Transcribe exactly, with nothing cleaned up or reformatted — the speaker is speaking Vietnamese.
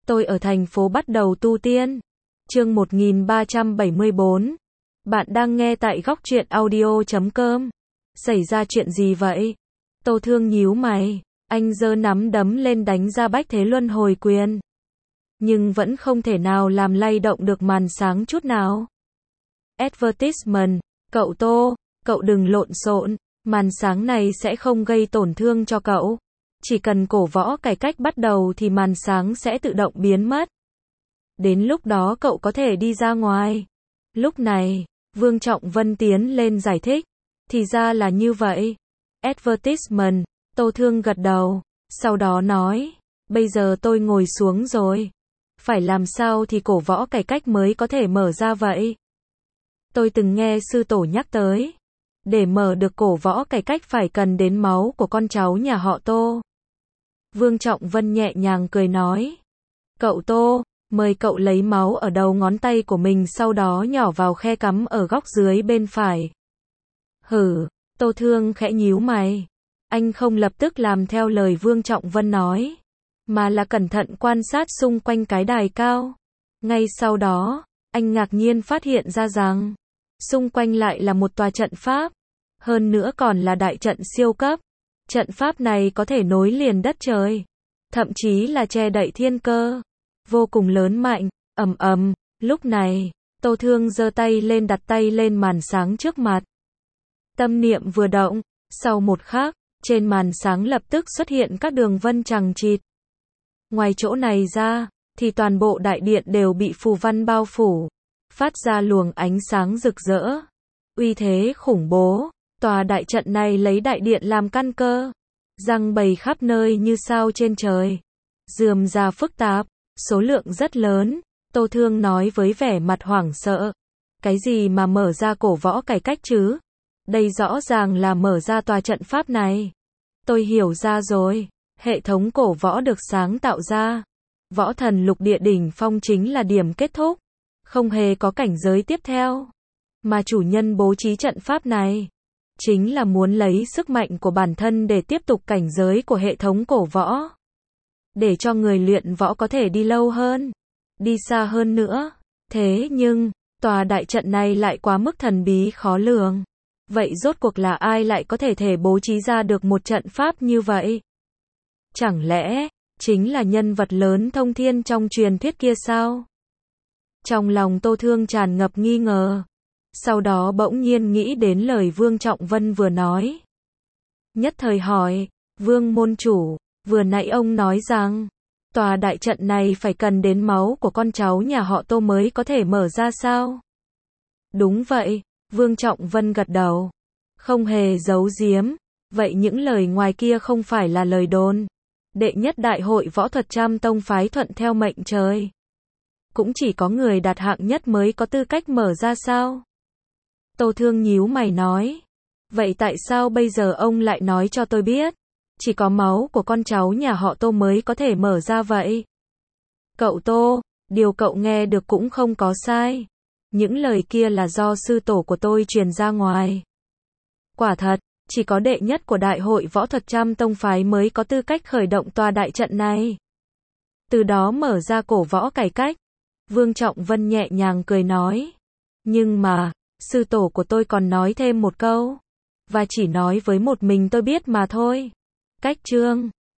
Tôi ở thành phố bắt đầu tu tiên. Chương một nghìn ba trăm bảy mươi bốn. Bạn đang nghe tại góc truyện audio chấm com. Xảy ra chuyện gì vậy? Tô Thương nhíu mày, anh giơ nắm đấm lên đánh ra Bách Thế Luân Hồi Quyền. Nhưng vẫn không thể nào làm lay động được màn sáng chút nào. Advertisement, cậu Tô, cậu đừng lộn xộn, màn sáng này sẽ không gây tổn thương cho cậu. Chỉ cần cổ võ cải cách bắt đầu thì màn sáng sẽ tự động biến mất. Đến lúc đó cậu có thể đi ra ngoài. Lúc này, Vương Trọng Vân tiến lên giải thích. Thì ra là như vậy. Advertisement, Tô Thương gật đầu, sau đó nói, bây giờ tôi ngồi xuống rồi. Phải làm sao thì cổ võ cải cách mới có thể mở ra vậy? Tôi từng nghe sư tổ nhắc tới. Để mở được cổ võ cải cách phải cần đến máu của con cháu nhà họ Tô. Vương Trọng Vân nhẹ nhàng cười nói. Cậu Tô, mời cậu lấy máu ở đầu ngón tay của mình sau đó nhỏ vào khe cắm ở góc dưới bên phải. Hử, Tô Thương khẽ nhíu mày. Anh không lập tức làm theo lời Vương Trọng Vân nói, mà là cẩn thận quan sát xung quanh cái đài cao. Ngay sau đó, anh ngạc nhiên phát hiện ra rằng, xung quanh lại là một tòa trận pháp. Hơn nữa còn là đại trận siêu cấp. Trận pháp này có thể nối liền đất trời. Thậm chí là che đậy thiên cơ. Vô cùng lớn mạnh, ầm ầm. Lúc này, Tô Thương giơ tay lên đặt tay lên màn sáng trước mặt. Tâm niệm vừa động, sau một khắc, trên màn sáng lập tức xuất hiện các đường vân chằng chịt. Ngoài chỗ này ra, thì toàn bộ đại điện đều bị phù văn bao phủ, phát ra luồng ánh sáng rực rỡ. Uy thế khủng bố, tòa đại trận này lấy đại điện làm căn cơ, giăng bầy khắp nơi như sao trên trời. Rườm rà phức tạp, số lượng rất lớn, Tô Thương nói với vẻ mặt hoảng sợ. Cái gì mà mở ra cổ võ cải cách chứ? Đây rõ ràng là mở ra tòa trận pháp này. Tôi hiểu ra rồi, hệ thống cổ võ được sáng tạo ra. Võ thần lục địa đỉnh phong chính là điểm kết thúc, không hề có cảnh giới tiếp theo. Mà chủ nhân bố trí trận pháp này, chính là muốn lấy sức mạnh của bản thân để tiếp tục cảnh giới của hệ thống cổ võ. Để cho người luyện võ có thể đi lâu hơn, đi xa hơn nữa. Thế nhưng, tòa đại trận này lại quá mức thần bí khó lường. Vậy rốt cuộc là ai lại có thể thể bố trí ra được một trận pháp như vậy? Chẳng lẽ, chính là nhân vật lớn thông thiên trong truyền thuyết kia sao? Trong lòng Tô Thương tràn ngập nghi ngờ. Sau đó bỗng nhiên nghĩ đến lời Vương Trọng Vân vừa nói. Nhất thời hỏi, Vương môn chủ, vừa nãy ông nói rằng, tòa đại trận này phải cần đến máu của con cháu nhà họ Tô mới có thể mở ra sao? Đúng vậy, Vương Trọng Vân gật đầu, không hề giấu giếm. Vậy những lời ngoài kia không phải là lời đồn. Đệ nhất đại hội võ thuật trăm tông phái thuận theo mệnh trời. Cũng chỉ có người đạt hạng nhất mới có tư cách mở ra sao? Tô Thương nhíu mày nói. Vậy tại sao bây giờ ông lại nói cho tôi biết? Chỉ có máu của con cháu nhà họ Tô mới có thể mở ra vậy? Cậu Tô, điều cậu nghe được cũng không có sai. Những lời kia là do sư tổ của tôi truyền ra ngoài. Quả thật, chỉ có đệ nhất của đại hội võ thuật trăm tông phái mới có tư cách khởi động tòa đại trận này. Từ đó mở ra cổ võ cải cách. Vương Trọng Vân nhẹ nhàng cười nói. Nhưng mà, sư tổ của tôi còn nói thêm một câu. Và chỉ nói với một mình tôi biết mà thôi. Cách chương